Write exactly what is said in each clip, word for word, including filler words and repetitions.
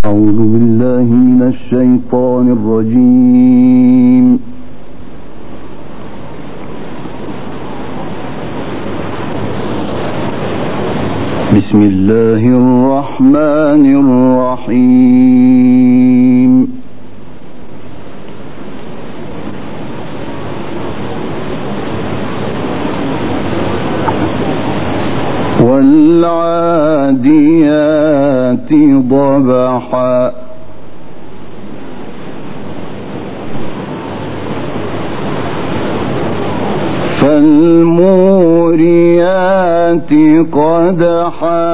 أعوذ بالله من الشيطان الرجيم. بسم الله الرحمن الرحيم. والعاديات ضبحا فالموريات قدحا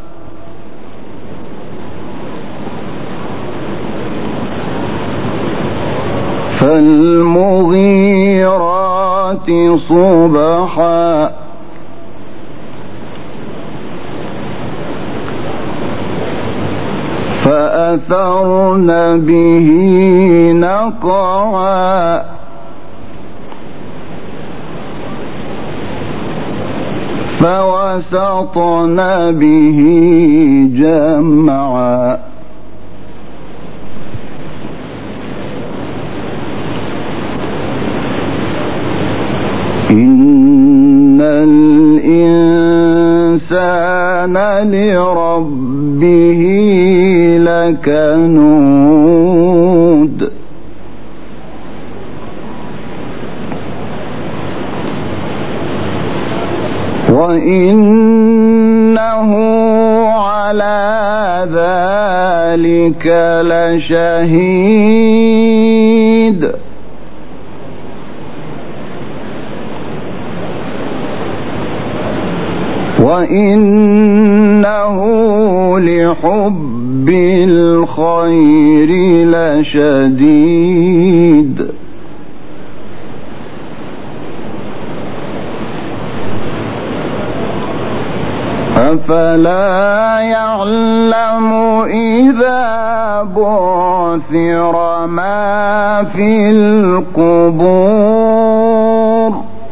فالمغيرات صبحا فأثرن به نقعا فوسطن به جمعا إن الإنسان لربه لكنود وإنه على ذلك لشهيد وإنه لحب الخير لشديد أفلا يعلم إذا بعثر ما في القبور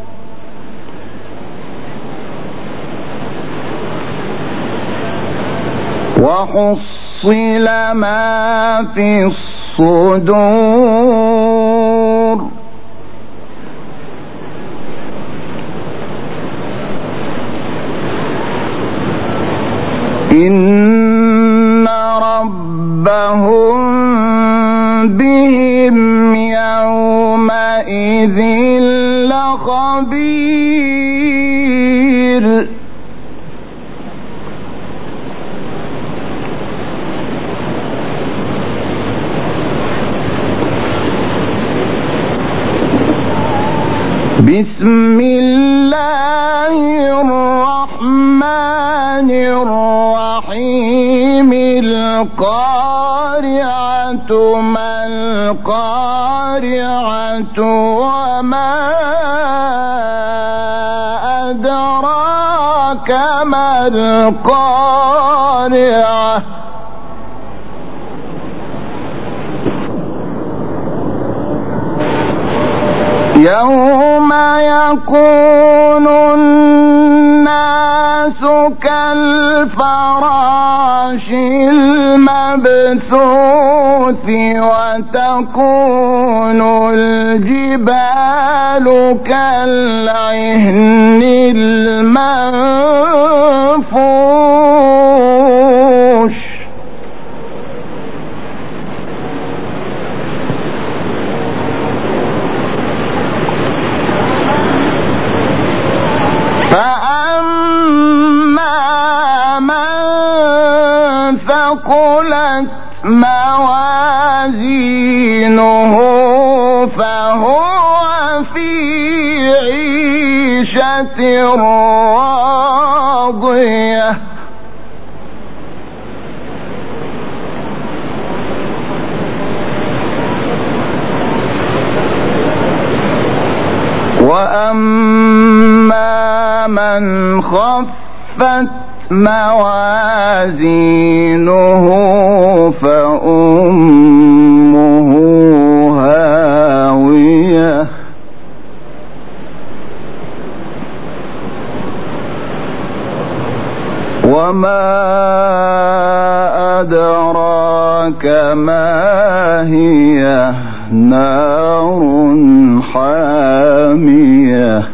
وحصل ما في الصدور إن ربهم بهم يومئذ لخبير بسم الله الرحمن الرحيم القارعة ما القارعة وما أدراك ما القارعة يوم يكون الناس كالفراش المبثوث وتكون الجبال كالعهن المنفوش ثقلت موازينه فهو في عيشة راضية وأما من خفت موازينه فأمه هاوية وما أدراك كما هي نار حامية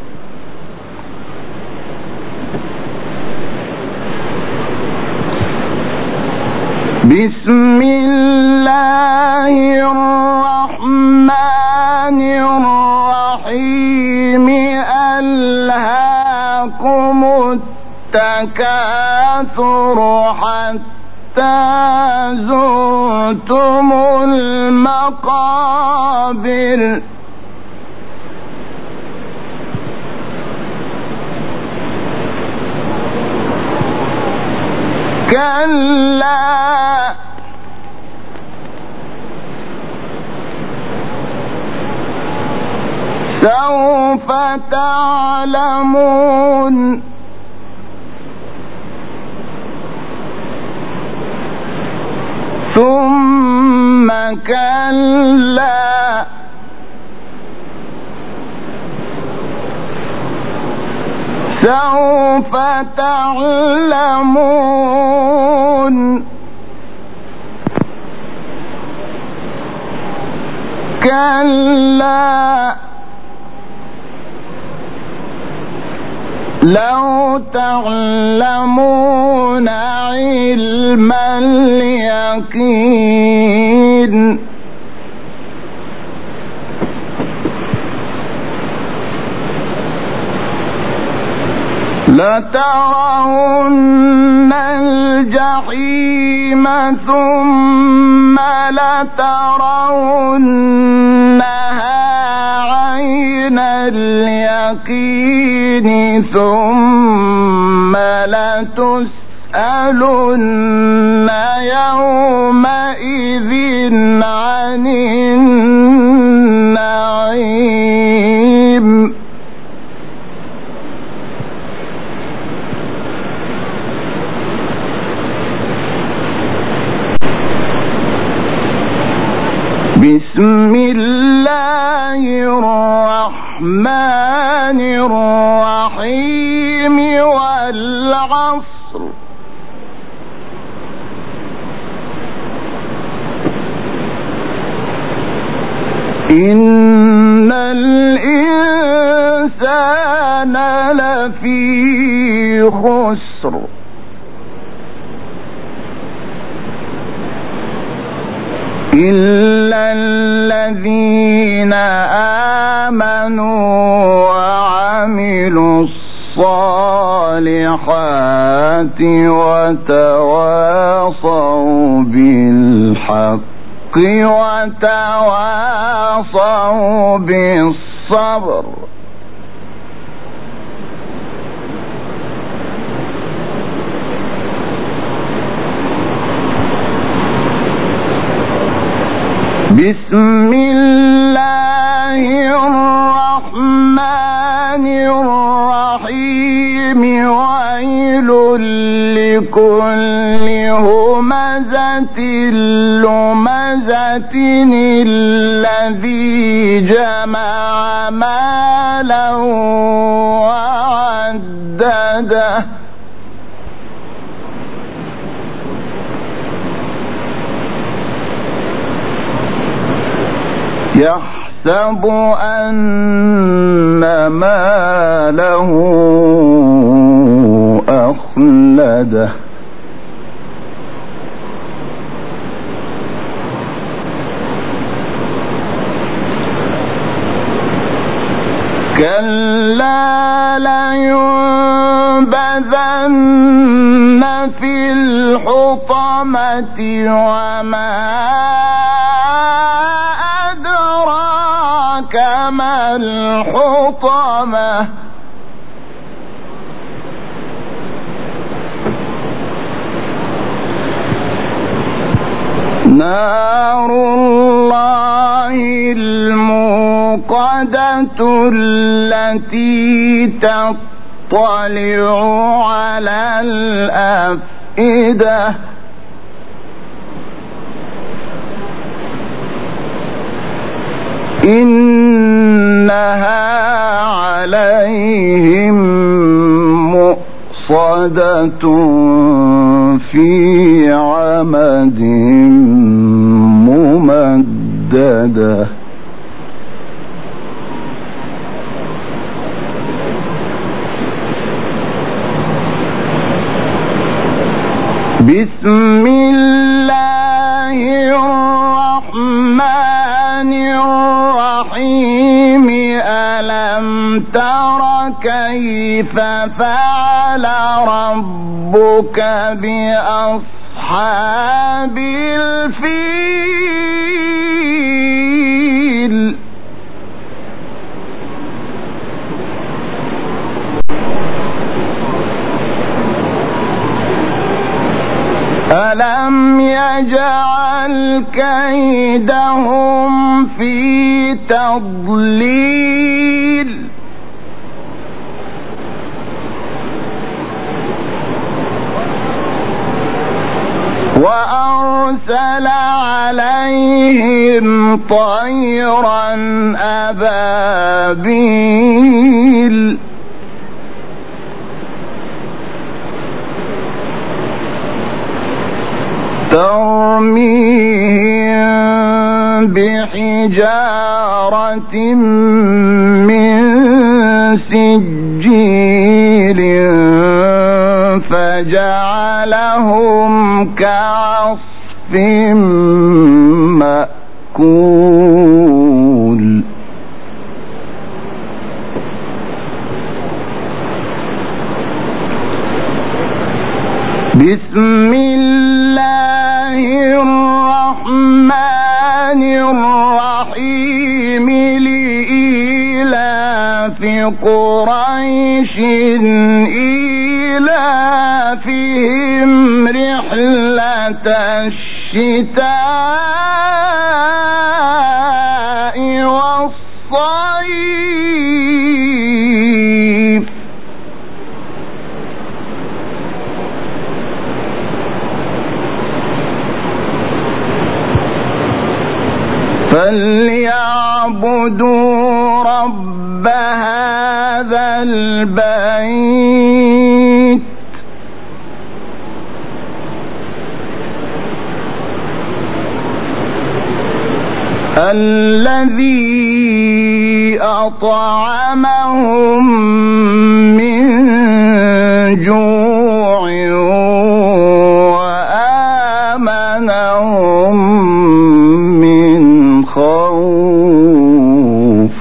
بسم الله الرحمن الرحيم ألهاكم التكاثر حتى زرتم المقابر كلا سوف تعلمون ثم كلا سوف تعلمون كلا لو تعلمون علم اليقين لترون الجحيم ثم لترونها عين اليقين ثم لتسألن يومئذ عن النعيم بسم الله الرحمن الرحيم والعصر إن الإنسان لفي خسر إلا الذين آمنوا وعملوا الصالحات وتواصوا بالحق وتواصوا بالصبر بسم الله الرحمن الرحيم ويل لكل همزة لمزة الذي جمع مالا وعدده يحسب أن ماله أخلده كلا لينبذن في الحطمة وما كما الحطمة نار الله الموقدة التي تطلع على الأفئدة إنها عليهم مؤصدة في عمد ممددة. بسم الله الرحمن الرحيم. ألم تر كيف فعل ربك بأصحاب الفيل؟ ألم يجعل كيدهم في تضليل؟ وأرسل عليهم طيرا أبابيل ترميهم بحجارة من سجيل فجعلهم كعصف مأكول. بسم الله الرحمن الرحيم. لإيلاف قريش إيلافهم رحلة الشتاء والصيف. فليعبدوا رب هذا البيت الذي أطعمهم من جوع وآمنهم من خوف.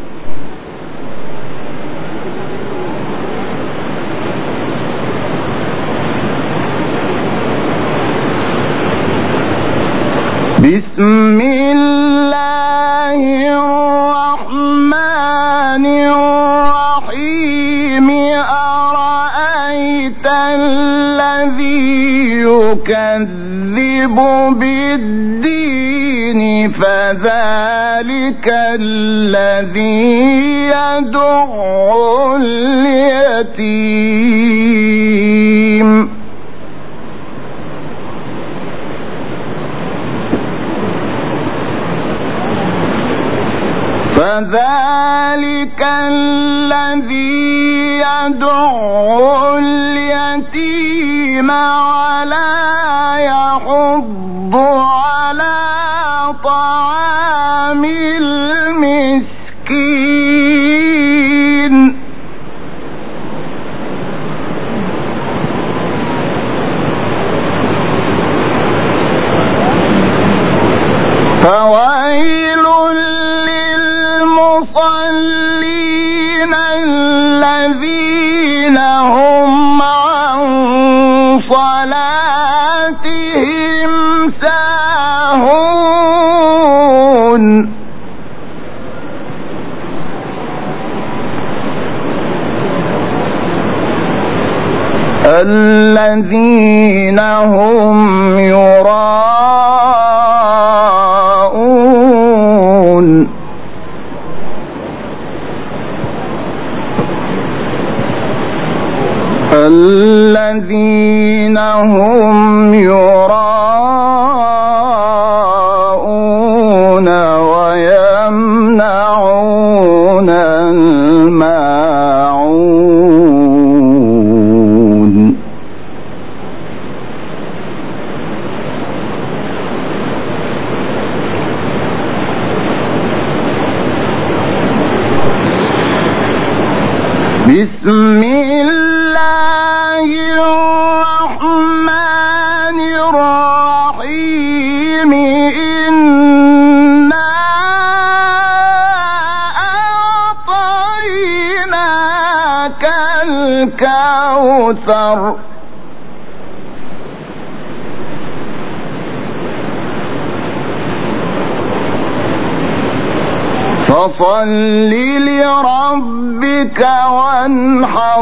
بسم الله الرحمن الرحيم. أرأيت الذي يكذب بالدين فذلك الذي يدع اليتيم. فذلك الذي يدع اليتيم ولا يحض على طعام المسكين. فويل للمصلين الذين هم عن صلاتهم ساهون. الذين هم يراءون. الذين هم يراءون ويمنعون الماعون. بسم الله الرحمن الرحيم إنا أعطيناك الكوثر فصل لربك وانحر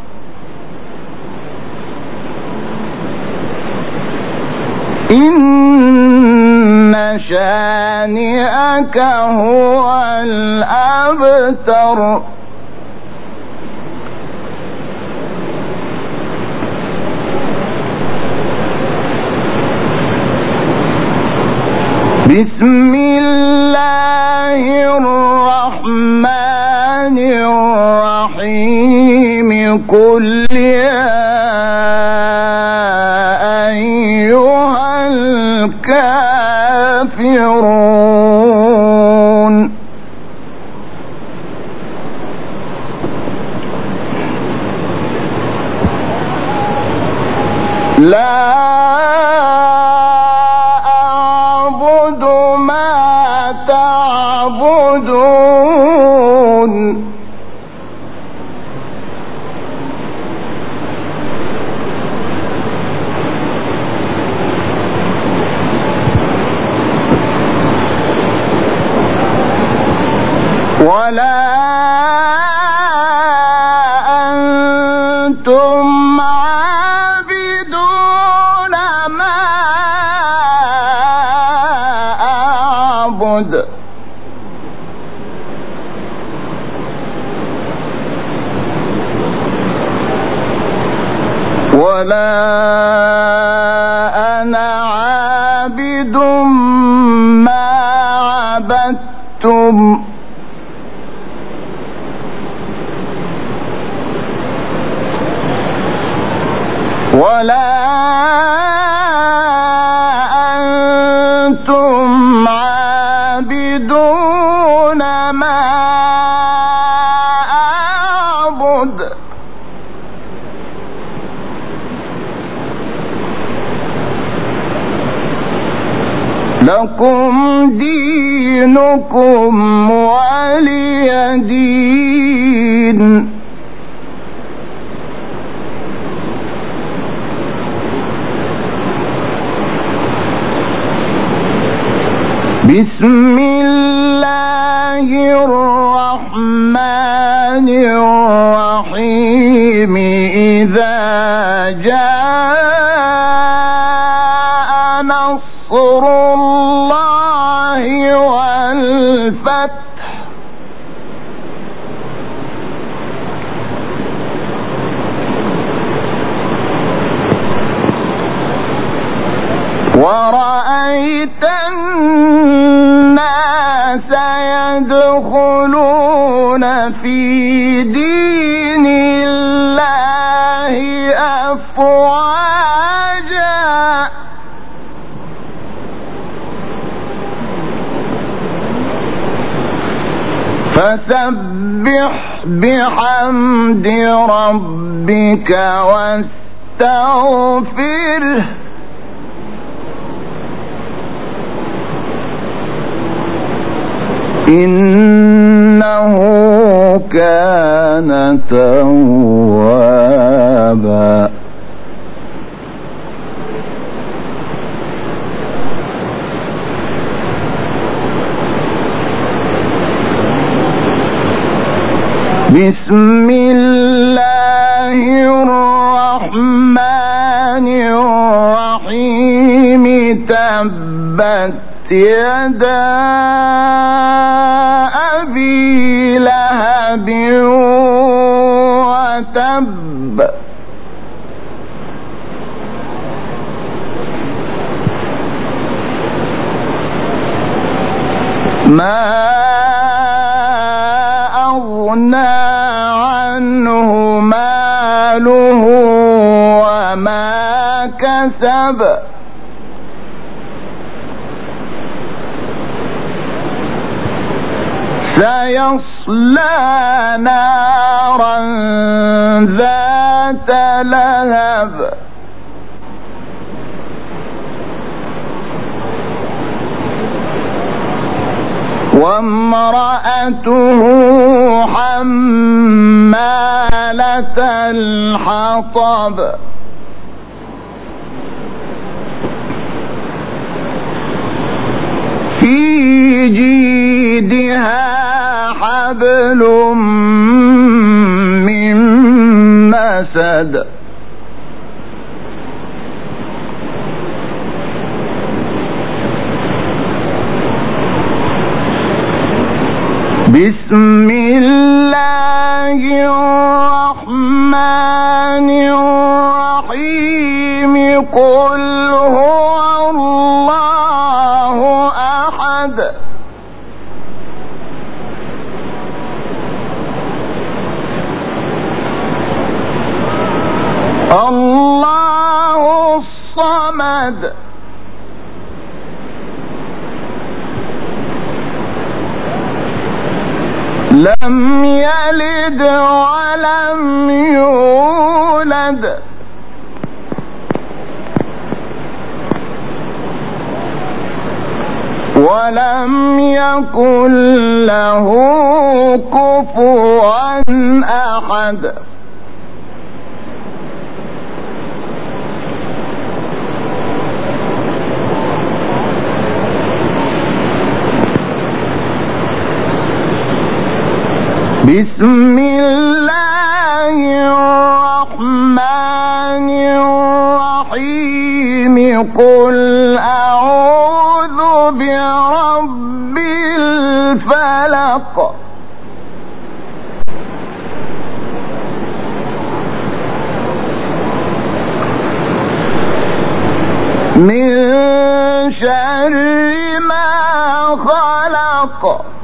إن شانئك هو الأبتر بسم الله الرحمن الرحيم قل يا أيها الكافرون لا ولا أنتم عابدون ما أعبد ولا أنا عابد ما عبدتم ولا أنتم عابدون ما أعبد لكم دينكم ولي دين بسم الله الرحمن الرحيم إذا جاء نصر الله والفتح ورأيت الناس يدخلون في دين الله أفواجا فسبح بحمد ربك واستغفره إنه كان توابا بسم الله الرحمن الرحيم تبت يدا أبي لهب وتب ما أغنى عنه ماله وما كسب سيصلى يصلى نارا ذات لهب وامرأته حمالة الحطب في جيدها حبل من مسد بسم الله الرحمن الرحيم قل هو الله أحد الله الصمد لم يلد ولم يولد ولم يكن له كفوا أحد بسم الله الرحمن الرحيم قل أعوذ برب الفلق من شر ما خلق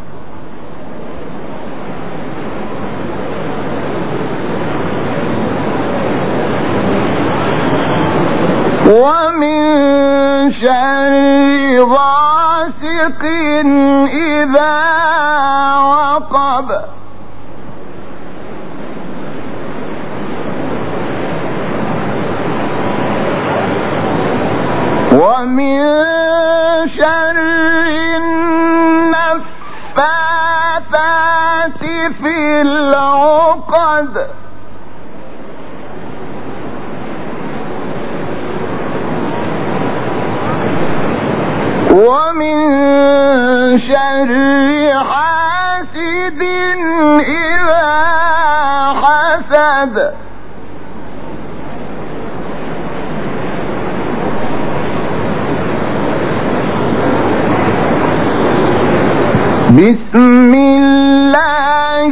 ومن شر غاسق إذا وقب ومن شر النفاثات في العقد ومن شر حاسد إذا حسد بسم الله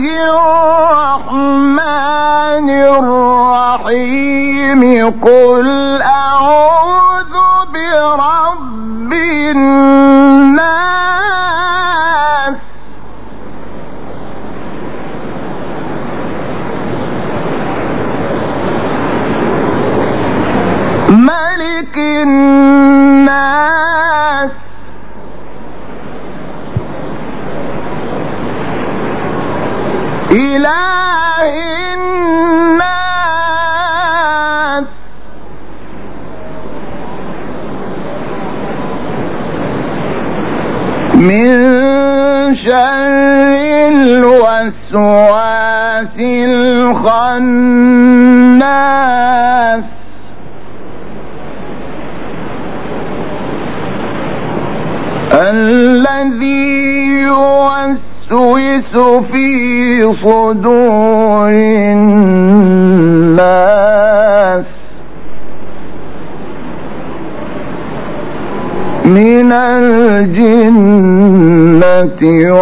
الرحمن الرحيم قل أعوذ برب الناس ملك الناس إله الناس من شر الوسواس الخناس الذي يوسوس في صدور الناس من الجنة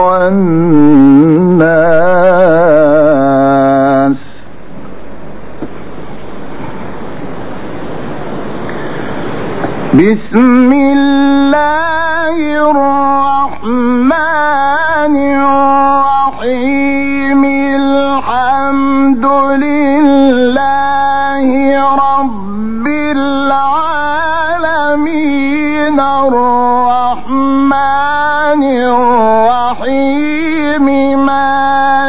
والناس بسم الله الرحمن الرحيم الحمد لله رب العالمين الرحمن الرحيم مالك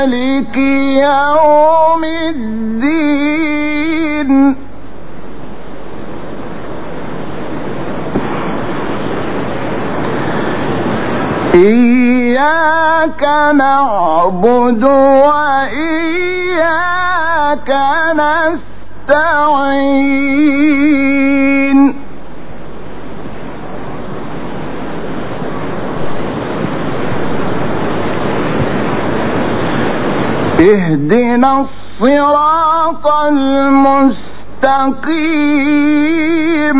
إياك نعبد وإياك نستعين اهدنا الصراط المستقيم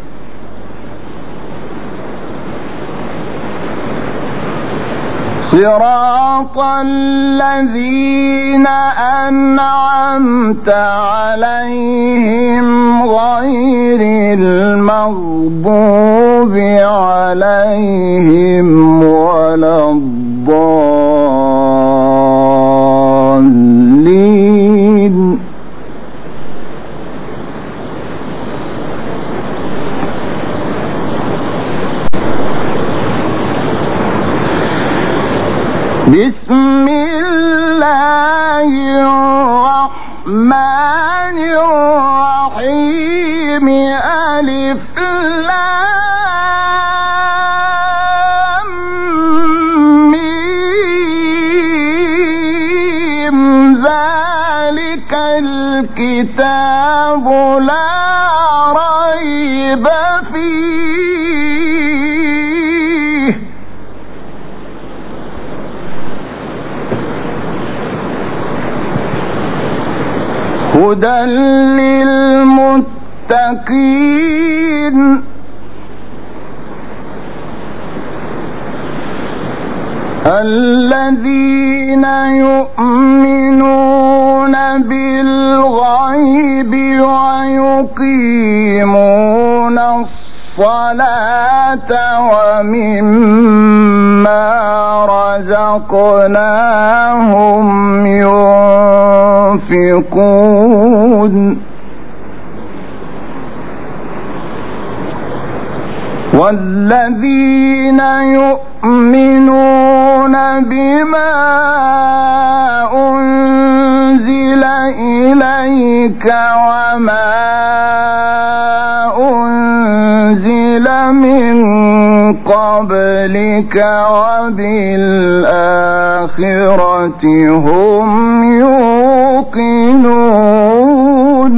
صراط الذين أنعمت عليهم غير المغضوب عليهم ولا الضالين بسم الله الرحمن الرحيم ألف لام ميم ذلك الكتاب لا ريب فيه هدى للمتقين الذين يؤمنون بالغيب ويقيمون الصلاة ومما رزقناهم ينفقون والذين يؤمنون بما أنزل إليك وما أنزل من قبلك وبالآخرة هم يوقنون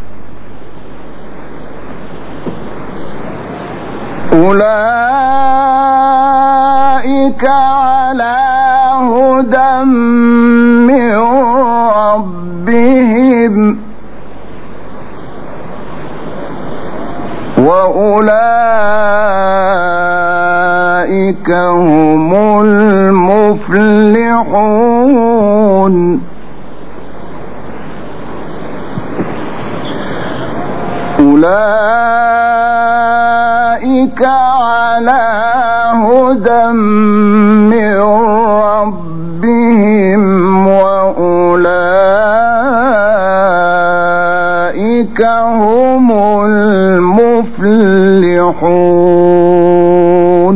أولئك على هدى من ربهم وأولئك هم المفلحون أولئك على هدى من ربهم وأولئك هم المفلحون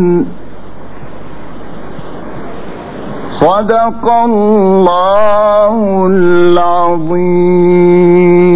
صدق الله العظيم.